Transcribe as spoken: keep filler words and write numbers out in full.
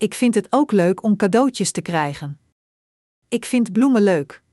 Ik vind het ook leuk om cadeautjes te krijgen. Ik vind bloemen leuk.